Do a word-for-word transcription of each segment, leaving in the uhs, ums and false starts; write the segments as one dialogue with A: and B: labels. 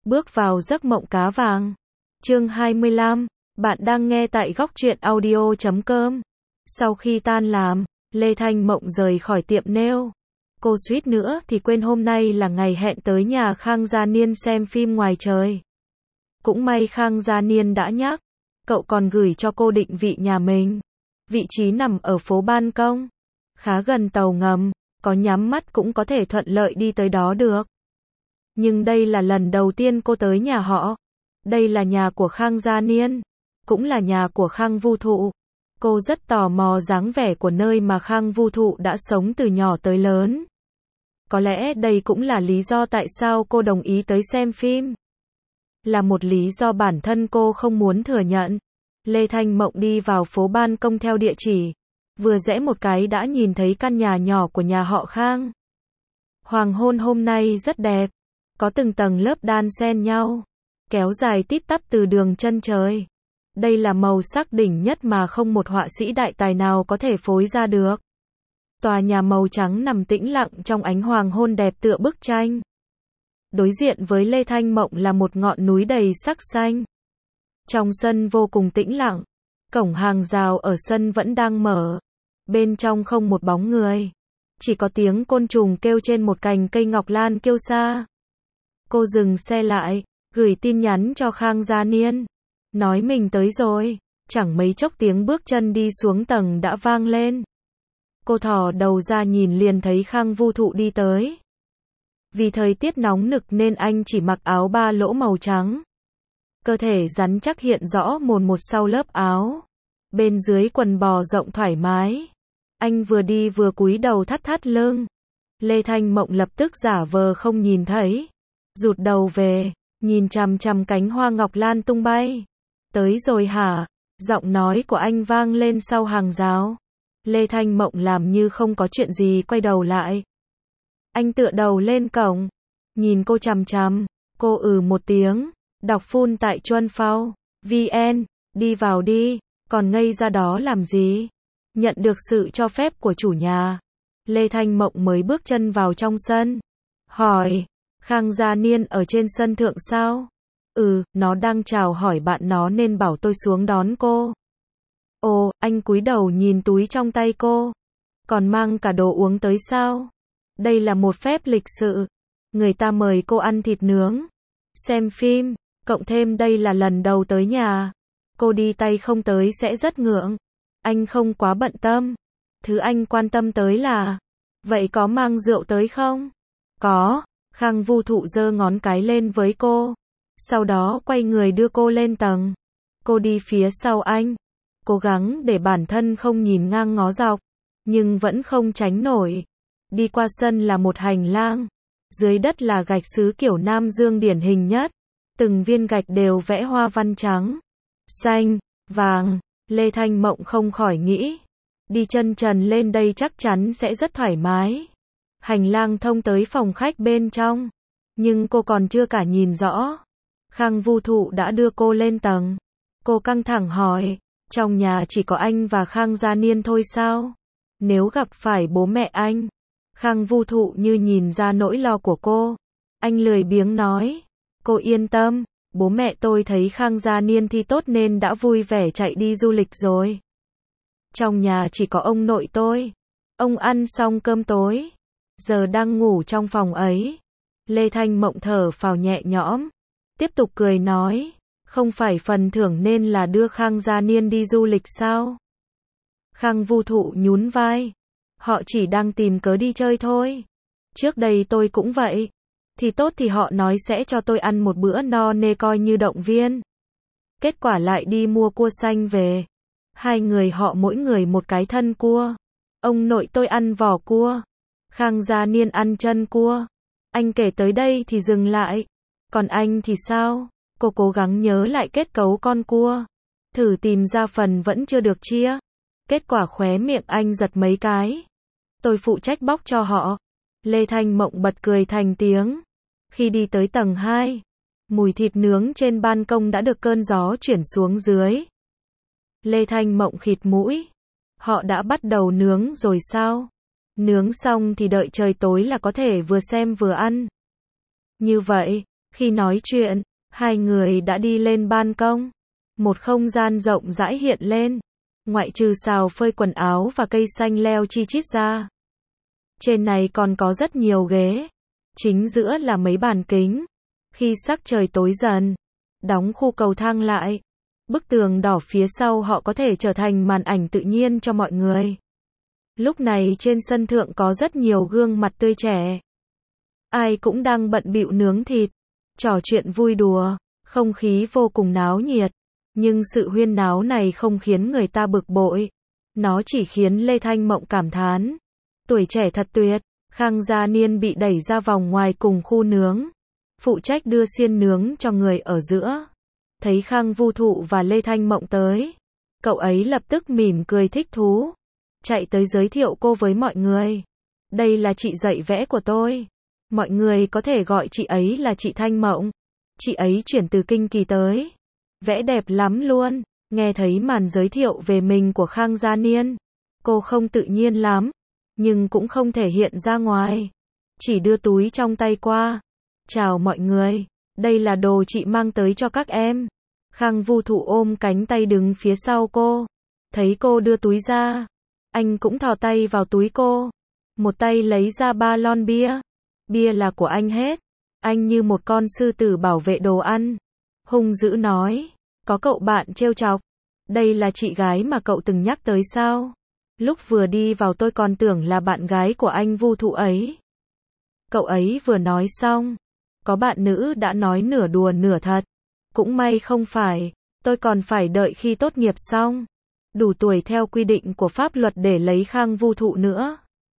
A: Bước vào giấc mộng cá vàng. Chương hai mươi lăm. Bạn đang nghe tại góc truyện audio chấm com. Sau khi tan làm, Lê Thanh Mộng rời khỏi tiệm nail. Cô suýt nữa thì quên hôm nay là ngày hẹn tới nhà Khang Gia Niên xem phim ngoài trời. Cũng may Khang Gia Niên đã nhắc, cậu còn gửi cho cô định vị nhà mình. Vị trí nằm ở phố ban công, khá gần tàu ngầm, có nhắm mắt cũng có thể thuận lợi đi tới đó được. Nhưng đây là lần đầu tiên cô tới nhà họ. Đây là nhà của Khang Gia Niên, cũng là nhà của Khang Vu Thụ. Cô rất tò mò dáng vẻ của nơi mà Khang Vu Thụ đã sống từ nhỏ tới lớn. Có lẽ đây cũng là lý do tại sao cô đồng ý tới xem phim. Là một lý do bản thân cô không muốn thừa nhận. Lê Thanh Mộng đi vào phố ban công theo địa chỉ. Vừa rẽ một cái đã nhìn thấy căn nhà nhỏ của nhà họ Khang. Hoàng hôn hôm nay rất đẹp. Có từng tầng lớp đan xen nhau, kéo dài tít tắp từ đường chân trời. Đây là màu sắc đỉnh nhất mà không một họa sĩ đại tài nào có thể phối ra được. Tòa nhà màu trắng nằm tĩnh lặng trong ánh hoàng hôn đẹp tựa bức tranh. Đối diện với Lê Thanh Mộng là một ngọn núi đầy sắc xanh. Trong sân vô cùng tĩnh lặng, cổng hàng rào ở sân vẫn đang mở. Bên trong không một bóng người, chỉ có tiếng côn trùng kêu trên một cành cây ngọc lan kêu xa. Cô dừng xe lại, gửi tin nhắn cho Khang Gia Niên, nói mình tới rồi. Chẳng mấy chốc tiếng bước chân đi xuống tầng đã vang lên. Cô thò đầu ra nhìn liền thấy Khang Vu Thụ đi tới. Vì thời tiết nóng nực nên anh chỉ mặc áo ba lỗ màu trắng. Cơ thể rắn chắc hiện rõ mồn một sau lớp áo. Bên dưới quần bò rộng thoải mái. Anh vừa đi vừa cúi đầu thắt thắt lưng. Lê Thanh Mộng lập tức giả vờ không nhìn thấy. Rụt đầu về, nhìn chằm chằm cánh hoa ngọc lan tung bay. Tới rồi hả? Giọng nói của anh vang lên sau hàng rào. Lê Thanh Mộng làm như không có chuyện gì quay đầu lại. Anh tựa đầu lên cổng, nhìn cô chằm chằm. Cô ừ một tiếng, đọc phun tại Chuân Phao vn, đi vào đi, còn ngây ra đó làm gì? Nhận được sự cho phép của chủ nhà, Lê Thanh Mộng mới bước chân vào trong sân. Hỏi, Khang Gia Niên ở trên sân thượng sao? Ừ, nó đang chào hỏi bạn nó nên bảo tôi xuống đón cô. Ồ, anh cúi đầu nhìn túi trong tay cô. Còn mang cả đồ uống tới sao? Đây là một phép lịch sự. Người ta mời cô ăn thịt nướng, xem phim, cộng thêm đây là lần đầu tới nhà. Cô đi tay không tới sẽ rất ngượng. Anh không quá bận tâm. Thứ anh quan tâm tới là, vậy có mang rượu tới không? Có. Khang Vu Thụ giơ ngón cái lên với cô. Sau đó quay người đưa cô lên tầng. Cô đi phía sau anh. Cố gắng để bản thân không nhìn ngang ngó dọc. Nhưng vẫn không tránh nổi. Đi qua sân là một hành lang. Dưới đất là gạch sứ kiểu Nam Dương điển hình nhất. Từng viên gạch đều vẽ hoa văn trắng, xanh, vàng. Lê Thanh Mộng không khỏi nghĩ. Đi chân trần lên đây chắc chắn sẽ rất thoải mái. Hành lang thông tới phòng khách bên trong. Nhưng cô còn chưa cả nhìn rõ. Khang Vu Thụ đã đưa cô lên tầng. Cô căng thẳng hỏi, trong nhà chỉ có anh và Khang Gia Niên thôi sao? Nếu gặp phải bố mẹ anh. Khang Vu Thụ như nhìn ra nỗi lo của cô. Anh lười biếng nói, cô yên tâm, bố mẹ tôi thấy Khang Gia Niên thi tốt nên đã vui vẻ chạy đi du lịch rồi. Trong nhà chỉ có ông nội tôi. Ông ăn xong cơm tối, giờ đang ngủ trong phòng ấy. Lê Thanh Mộng thở phào nhẹ nhõm, tiếp tục cười nói, không phải phần thưởng nên là đưa Khang Gia Niên đi du lịch sao? Khang Vu Thụ nhún vai, họ chỉ đang tìm cớ đi chơi thôi. Trước đây tôi cũng vậy. Thì tốt thì họ nói sẽ cho tôi ăn một bữa no nê coi như động viên. Kết quả lại đi mua cua xanh về. Hai người họ mỗi người một cái thân cua. Ông nội tôi ăn vỏ cua. Khang Gia Niên ăn chân cua. Anh kể tới đây thì dừng lại. Còn anh thì sao? Cô cố gắng nhớ lại kết cấu con cua. Thử tìm ra phần vẫn chưa được chia. Kết quả khóe miệng anh giật mấy cái. Tôi phụ trách bóc cho họ. Lê Thanh Mộng bật cười thành tiếng. Khi đi tới tầng hai, mùi thịt nướng trên ban công đã được cơn gió chuyển xuống dưới. Lê Thanh Mộng khịt mũi. Họ đã bắt đầu nướng rồi sao? Nướng xong thì đợi trời tối là có thể vừa xem vừa ăn. Như vậy, Khi nói chuyện, hai người đã đi lên ban công. Một không gian rộng rãi hiện lên, ngoại trừ xào phơi quần áo và cây xanh leo chi chít ra. Trên này còn có rất nhiều ghế. Chính giữa là mấy bàn kính. Khi sắc trời tối dần, đóng khu cầu thang lại. Bức tường đỏ phía sau họ có thể trở thành màn ảnh tự nhiên cho mọi người. Lúc này trên sân thượng có rất nhiều gương mặt tươi trẻ. Ai cũng đang bận bịu nướng thịt, trò chuyện vui đùa, không khí vô cùng náo nhiệt. Nhưng sự huyên náo này không khiến người ta bực bội. Nó chỉ khiến Lê Thanh Mộng cảm thán. Tuổi trẻ thật tuyệt. Khang Gia Niên bị đẩy ra vòng ngoài cùng khu nướng. Phụ trách đưa xiên nướng cho người ở giữa. Thấy Khang Vu Thụ và Lê Thanh Mộng tới. Cậu ấy lập tức mỉm cười thích thú. Chạy tới giới thiệu cô với mọi người. Đây là chị dạy vẽ của tôi. Mọi người có thể gọi chị ấy là chị Thanh Mộng. Chị ấy chuyển từ Kinh Kỳ tới. Vẽ đẹp lắm luôn. Nghe thấy màn giới thiệu về mình của Khang Gia Niên. Cô không tự nhiên lắm. Nhưng cũng không thể hiện ra ngoài. Chỉ đưa túi trong tay qua. Chào mọi người. Đây là đồ chị mang tới cho các em. Khang Vu Thụ ôm cánh tay đứng phía sau cô. Thấy cô đưa túi ra. Anh cũng thò tay vào túi cô. Một tay lấy ra ba lon bia. Bia là của anh hết. Anh như một con sư tử bảo vệ đồ ăn. Hung dữ nói. Có cậu bạn trêu chọc. Đây là chị gái mà cậu từng nhắc tới sao? Lúc vừa đi vào tôi còn tưởng là bạn gái của anh Vu Thụ ấy. Cậu ấy vừa nói xong. Có bạn nữ đã nói nửa đùa nửa thật. Cũng may không phải. Tôi còn phải đợi khi tốt nghiệp xong. Đủ tuổi theo quy định của pháp luật để lấy Khang Vu Thụ nữa.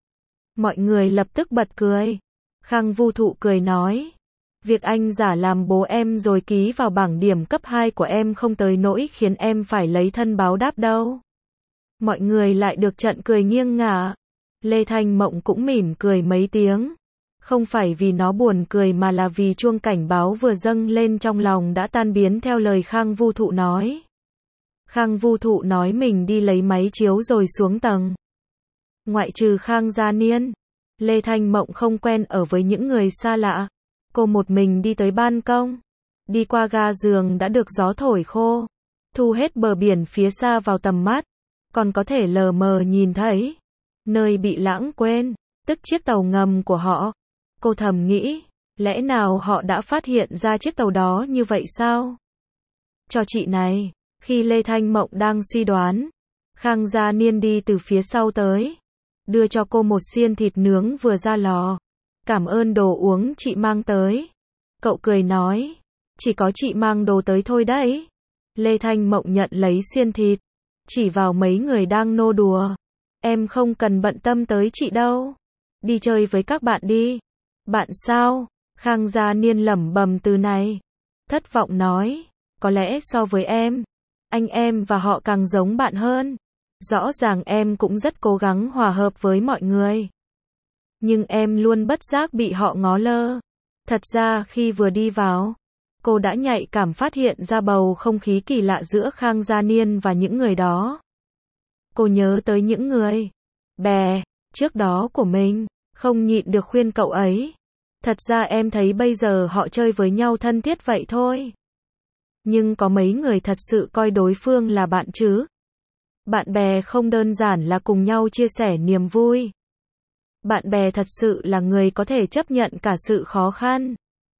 A: Mọi người lập tức bật cười. Khang Vu Thụ cười nói. Việc anh giả làm bố em rồi ký vào bảng điểm cấp hai của em không tới nỗi khiến em phải lấy thân báo đáp đâu. Mọi người lại được trận cười nghiêng ngả. Lê Thanh Mộng cũng mỉm cười mấy tiếng. Không phải vì nó buồn cười mà là vì chuông cảnh báo vừa dâng lên trong lòng đã tan biến theo lời Khang Vu Thụ nói. Khang Vu Thụ nói mình đi lấy máy chiếu rồi xuống tầng. Ngoại trừ Khang Gia Niên, Lê Thanh Mộng không quen ở với những người xa lạ. Cô một mình đi tới ban công. Đi qua ga giường đã được gió thổi khô. Thu hết bờ biển phía xa vào tầm mắt. Còn có thể lờ mờ nhìn thấy. Nơi bị lãng quên, tức chiếc tàu ngầm của họ. Cô thầm nghĩ, lẽ nào họ đã phát hiện ra chiếc tàu đó như vậy sao? Cho chị này, khi Lê Thanh Mộng đang suy đoán, Khang Gia Niên đi từ phía sau tới. Đưa cho cô một xiên thịt nướng vừa ra lò. Cảm ơn đồ uống chị mang tới. Cậu cười nói, chỉ có chị mang đồ tới thôi đấy. Lê Thanh Mộng nhận lấy xiên thịt. Chỉ vào mấy người đang nô đùa. Em không cần bận tâm tới chị đâu. Đi chơi với các bạn đi. Bạn sao? Khang Gia Niên lẩm bẩm từ này. Thất vọng nói. Có lẽ so với em, anh em và họ càng giống bạn hơn. Rõ ràng em cũng rất cố gắng hòa hợp với mọi người. Nhưng em luôn bất giác bị họ ngó lơ. Thật ra khi vừa đi vào, cô đã nhạy cảm phát hiện ra bầu không khí kỳ lạ giữa Khang Gia Niên và những người đó. Cô nhớ tới những người bè trước đó của mình, không nhịn được khuyên cậu ấy. Thật ra em thấy bây giờ họ chơi với nhau thân thiết vậy thôi. Nhưng có mấy người thật sự coi đối phương là bạn chứ. Bạn bè không đơn giản là cùng nhau chia sẻ niềm vui. Bạn bè thật sự là người có thể chấp nhận cả sự khó khăn,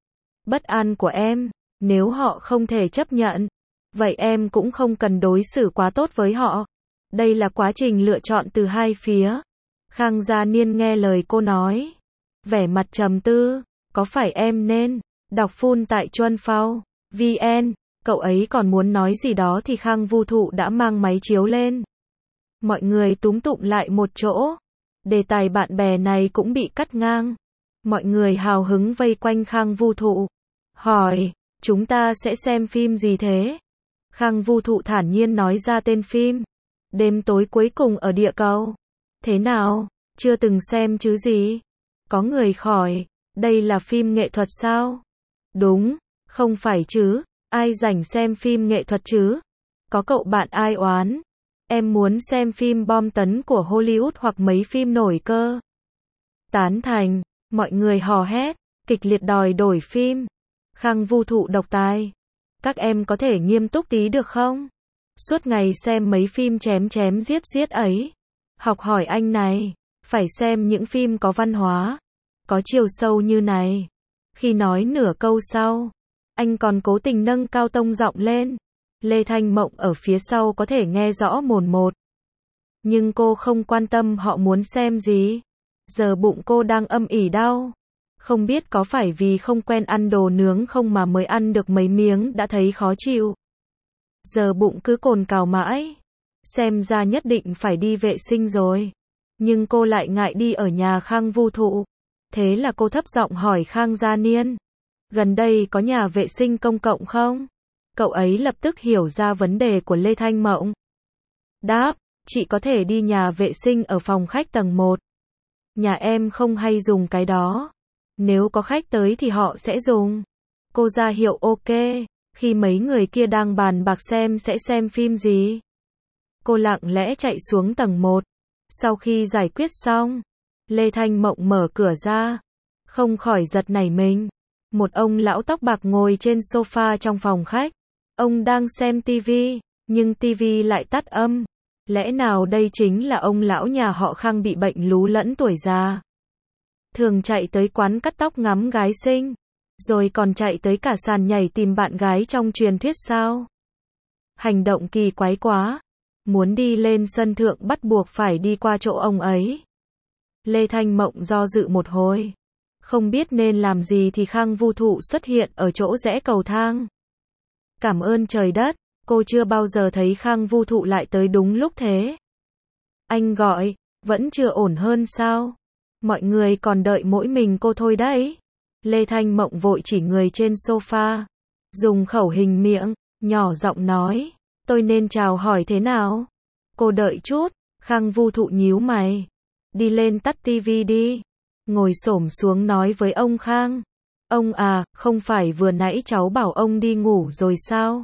A: bất an của em. Nếu họ không thể chấp nhận, vậy em cũng không cần đối xử quá tốt với họ. Đây là quá trình lựa chọn từ hai phía. Khang Gia Niên nghe lời cô nói, vẻ mặt trầm tư. Có phải em nên đọc full tại Chuân Phao vn? Cậu ấy còn muốn nói gì đó thì Khang Vu Thụ đã mang máy chiếu lên. Mọi người túm tụm lại một chỗ. Đề tài bạn bè này cũng bị cắt ngang. Mọi người hào hứng vây quanh Khang Vu Thụ. Hỏi, chúng ta sẽ xem phim gì thế? Khang Vu Thụ thản nhiên nói ra tên phim. Đêm tối cuối cùng ở địa cầu. Thế nào? Chưa từng xem chứ gì? Có người hỏi, đây là phim nghệ thuật sao? Đúng, không phải chứ. Ai rảnh xem phim nghệ thuật chứ? Có cậu bạn ai oán? Em muốn xem phim bom tấn của Hollywood hoặc mấy phim nổi cơ. Tán thành, mọi người hò hét, kịch liệt đòi đổi phim. Khang Vu Thụ độc tài. Các em có thể nghiêm túc tí được không? Suốt ngày xem mấy phim chém chém giết giết ấy. Học hỏi anh này, phải xem những phim có văn hóa, có chiều sâu như này. Khi nói nửa câu sau, anh còn cố tình nâng cao tông giọng lên. Lê Thanh Mộng ở phía sau có thể nghe rõ mồn một. Nhưng cô không quan tâm họ muốn xem gì. Giờ bụng cô đang âm ỉ đau. Không biết có phải vì không quen ăn đồ nướng không mà mới ăn được mấy miếng đã thấy khó chịu. Giờ bụng cứ cồn cào mãi. Xem ra nhất định phải đi vệ sinh rồi. Nhưng cô lại ngại đi ở nhà Khang Vu Thụ. Thế là cô thấp giọng hỏi Khang Gia Niên. Gần đây có nhà vệ sinh công cộng không? Cậu ấy lập tức hiểu ra vấn đề của Lê Thanh Mộng. Đáp, chị có thể đi nhà vệ sinh ở phòng khách tầng một. Nhà em không hay dùng cái đó. Nếu có khách tới thì họ sẽ dùng. Cô ra hiệu ok, khi mấy người kia đang bàn bạc xem sẽ xem phim gì. Cô lặng lẽ chạy xuống tầng một. Sau khi giải quyết xong, Lê Thanh Mộng mở cửa ra. Không khỏi giật nảy mình. Một ông lão tóc bạc ngồi trên sofa trong phòng khách. Ông đang xem tivi, nhưng tivi lại tắt âm. Lẽ nào đây chính là ông lão nhà họ Khang bị bệnh lú lẫn tuổi già? Thường chạy tới quán cắt tóc ngắm gái xinh, rồi còn chạy tới cả sàn nhảy tìm bạn gái trong truyền thuyết sao? Hành động kỳ quái quá. Muốn đi lên sân thượng bắt buộc phải đi qua chỗ ông ấy. Lê Thanh Mộng do dự một hồi. Không biết nên làm gì thì Khang Vu Thụ xuất hiện ở chỗ rẽ cầu thang. Cảm ơn trời đất, cô chưa bao giờ thấy Khang Vu Thụ lại tới đúng lúc thế. Anh gọi, vẫn chưa ổn hơn sao? Mọi người còn đợi mỗi mình cô thôi đấy. Lê Thanh Mộng vội chỉ người trên sofa. Dùng khẩu hình miệng, nhỏ giọng nói. Tôi nên chào hỏi thế nào? Cô đợi chút. Khang Vu Thụ nhíu mày. Đi lên tắt tivi đi. Ngồi xổm xuống nói với ông Khang. Ông à, không phải vừa nãy cháu bảo ông đi ngủ rồi sao?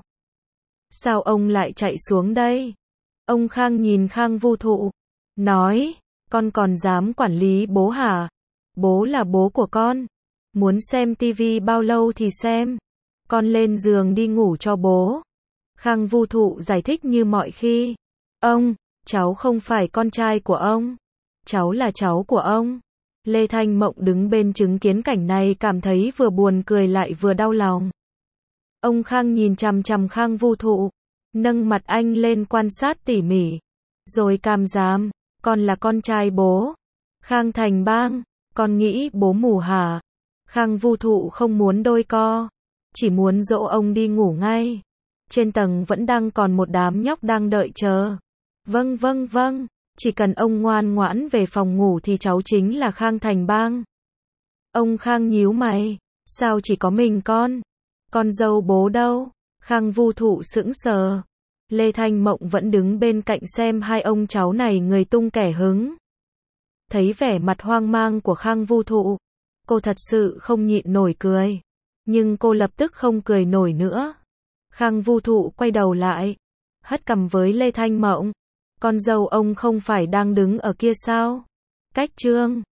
A: Sao ông lại chạy xuống đây? Ông Khang nhìn Khang Vu Thụ. Nói, con còn dám quản lý bố hả? Bố là bố của con. Muốn xem tivi bao lâu thì xem. Con lên giường đi ngủ cho bố. Khang Vu Thụ giải thích như mọi khi. Ông, cháu không phải con trai của ông. Cháu là cháu của ông. Lê Thanh Mộng đứng bên chứng kiến cảnh này cảm thấy vừa buồn cười lại vừa đau lòng. Ông Khang nhìn chằm chằm Khang Vu Thụ, nâng mặt anh lên quan sát tỉ mỉ. Rồi cam giám, con là con trai bố. Khang Thành Bang, con nghĩ bố mù hả? Khang Vu Thụ không muốn đôi co, chỉ muốn dỗ ông đi ngủ ngay. Trên tầng vẫn đang còn một đám nhóc đang đợi chờ. Vâng vâng vâng. Chỉ cần ông ngoan ngoãn về phòng ngủ thì cháu chính là Khang Thành Bang. Ông Khang nhíu mày. Sao chỉ có mình con? Con dâu bố đâu? Khang Vu Thụ sững sờ. Lê Thanh Mộng vẫn đứng bên cạnh xem hai ông cháu này người tung kẻ hứng. Thấy vẻ mặt hoang mang của Khang Vu Thụ, cô thật sự không nhịn nổi cười. Nhưng cô lập tức không cười nổi nữa. Khang Vu Thụ quay đầu lại, hất cằm với Lê Thanh Mộng. Con dâu ông không phải đang đứng ở kia sao? Cách chương